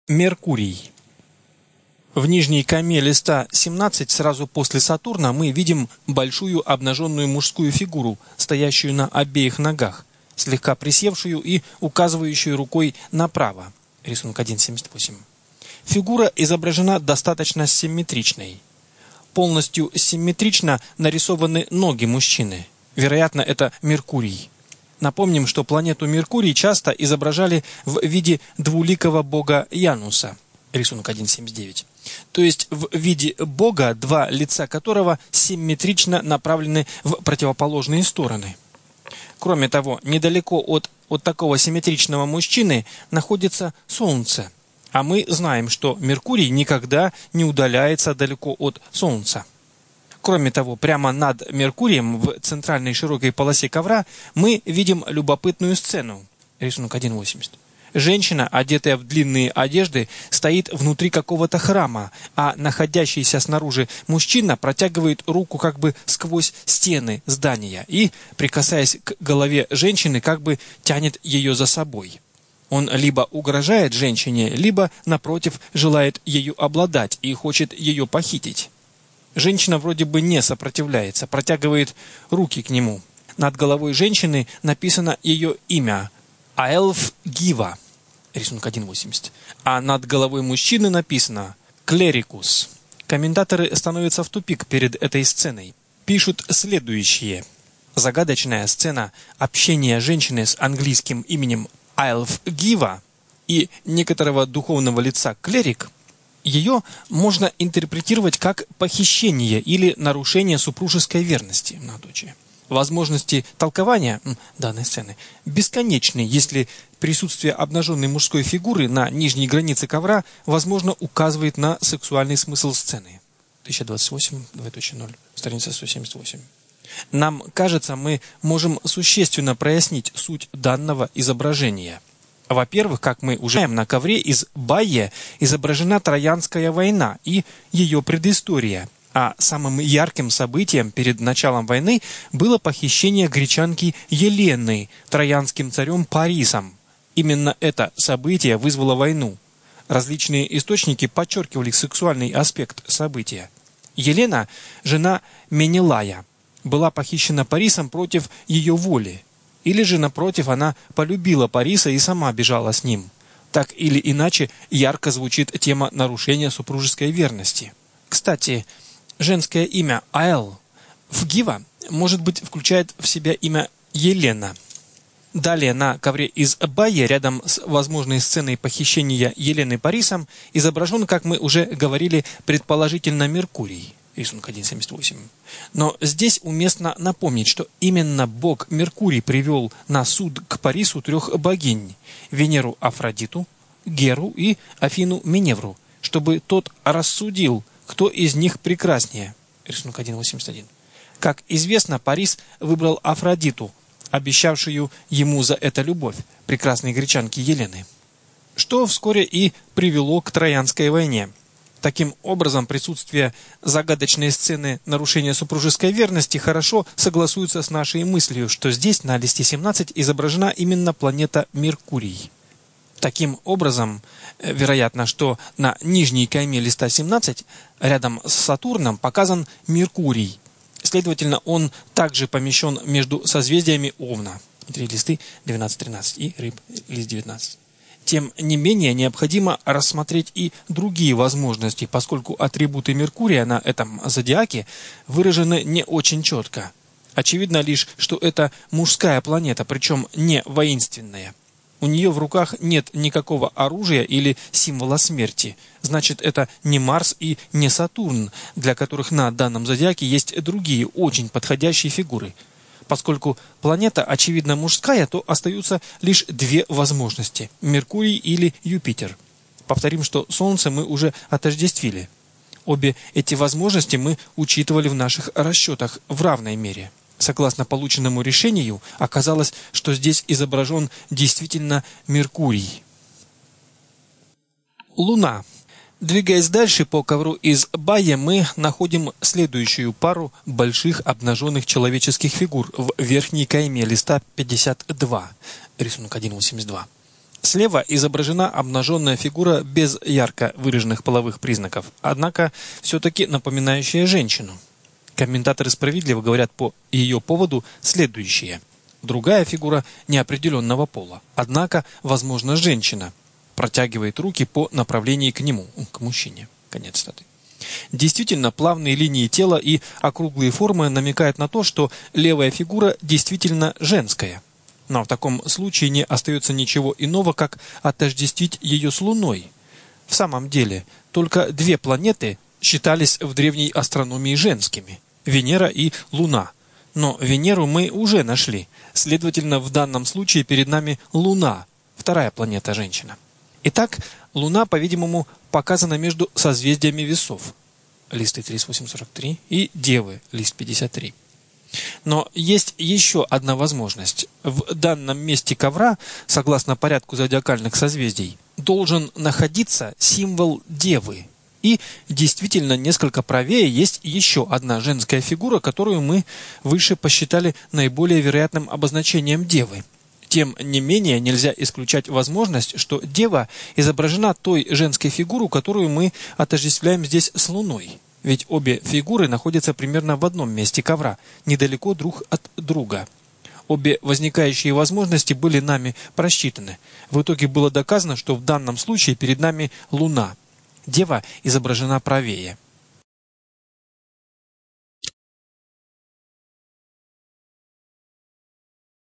Меркурий. В нижней кайме листа 17 сразу после Сатурна мы видим большую обнаженную мужскую фигуру, стоящую на обеих ногах, слегка присевшую и указывающую рукой направо. Рисунок 1.78. Фигура изображена достаточно симметричной. Полностью симметрично нарисованы ноги мужчины. Вероятно, это Меркурий. Напомним, что планету Меркурий часто изображали в виде двуликого бога Януса. Рисунок 1.79. То есть в виде бога, два лица которого симметрично направлены в противоположные стороны. Кроме того, недалеко от такого симметричного мужчины находится Солнце. А мы знаем, что Меркурий никогда не удаляется далеко от Солнца. Кроме того, прямо над Меркурием в центральной широкой полосе ковра мы видим любопытную сцену. Рисунок 1.80. Женщина, одетая в длинные одежды, стоит внутри какого-то храма, а находящийся снаружи мужчина протягивает руку как бы сквозь стены здания и, прикасаясь к голове женщины, как бы тянет ее за собой. Он либо угрожает женщине, либо, напротив, желает ею обладать и хочет ее похитить. Женщина вроде бы не сопротивляется, протягивает руки к нему. Над головой женщины написано ее имя – Аэлф Гива, рисунок 1.80. А над головой мужчины написано Клерикус. Комментаторы становятся в тупик перед этой сценой. Пишут следующее. Загадочная сцена общения женщины с английским именем Аэлф Гива и некоторого духовного лица Клерик, ее можно интерпретировать как похищение или нарушение супружеской верности. Многоточие. Возможности толкования данной сцены бесконечны, если присутствие обнаженной мужской фигуры на нижней границе ковра, возможно, указывает на сексуальный смысл сцены. 1028, 2.0, страница 178. Нам кажется, мы можем существенно прояснить суть данного изображения. Во-первых, как мы уже знаем, на ковре из Байе изображена Троянская война и ее предыстория. А самым ярким событием перед началом войны было похищение гречанки Елены троянским царем Парисом. Именно это событие вызвало войну. Различные источники подчеркивали сексуальный аспект события. Елена, жена Менелая, была похищена Парисом против ее воли. Или же, напротив, она полюбила Париса и сама бежала с ним. Так или иначе, ярко звучит тема нарушения супружеской верности. Кстати, женское имя Аэл Фгива, может быть, включает в себя имя Елена. Далее на ковре из Байе, рядом с возможной сценой похищения Елены Парисом, изображен, как мы уже говорили, предположительно Меркурий. Рисунок 1.78. Но здесь уместно напомнить, что именно бог Меркурий привел на суд к Парису трех богинь – Венеру Афродиту, Геру и Афину Миневру, чтобы тот рассудил, кто из них прекраснее. Рисунок 1.81. Как известно, Парис выбрал Афродиту, обещавшую ему за это любовь, прекрасной гречанки Елены, что вскоре и привело к Троянской войне. Таким образом, присутствие загадочной сцены нарушения супружеской верности хорошо согласуется с нашей мыслью, что здесь, на листе 17, изображена именно планета Меркурий. Таким образом, вероятно, что на нижней кайме листа 17, рядом с Сатурном, показан Меркурий. Следовательно, он также помещен между созвездиями Овна. 3 листы 12-13 и Рыб, лист 19. Тем не менее, необходимо рассмотреть и другие возможности, поскольку атрибуты Меркурия на этом зодиаке выражены не очень четко. Очевидно лишь, что это мужская планета, причем не воинственная. У нее в руках нет никакого оружия или символа смерти. Значит, это не Марс и не Сатурн, для которых на данном зодиаке есть другие очень подходящие фигуры. Поскольку планета, очевидно, мужская, то остаются лишь две возможности – Меркурий или Юпитер. Повторим, что Солнце мы уже отождествили. Обе эти возможности мы учитывали в наших расчетах в равной мере. Согласно полученному решению, оказалось, что здесь изображен действительно Меркурий. Луна. Двигаясь дальше по ковру из Байе, мы находим следующую пару больших обнаженных человеческих фигур в верхней кайме листа 52, рисунок 1.82. Слева изображена обнаженная фигура без ярко выраженных половых признаков, однако все-таки напоминающая женщину. Комментаторы справедливо говорят по ее поводу следующее. Другая фигура неопределенного пола, однако, возможно, женщина, протягивает руки по направлению к нему, к мужчине. Конец цитаты. Действительно, плавные линии тела и округлые формы намекают на то, что левая фигура действительно женская. Но в таком случае не остается ничего иного, как отождествить ее с Луной. В самом деле, только две планеты считались в древней астрономии женскими – Венера и Луна. Но Венеру мы уже нашли. Следовательно, в данном случае перед нами Луна, вторая планета-женщина. Итак, Луна, по-видимому, показана между созвездиями весов, лист 3843, и Девы, лист 53. Но есть еще одна возможность. В данном месте ковра, согласно порядку зодиакальных созвездий, должен находиться символ Девы. И действительно, несколько правее есть еще одна женская фигура, которую мы выше посчитали наиболее вероятным обозначением Девы. Тем не менее, нельзя исключать возможность, что Дева изображена той женской фигурой, которую мы отождествляем здесь с Луной. Ведь обе фигуры находятся примерно в одном месте ковра, недалеко друг от друга. Обе возникающие возможности были нами просчитаны. В итоге было доказано, что в данном случае перед нами Луна. Дева изображена правее.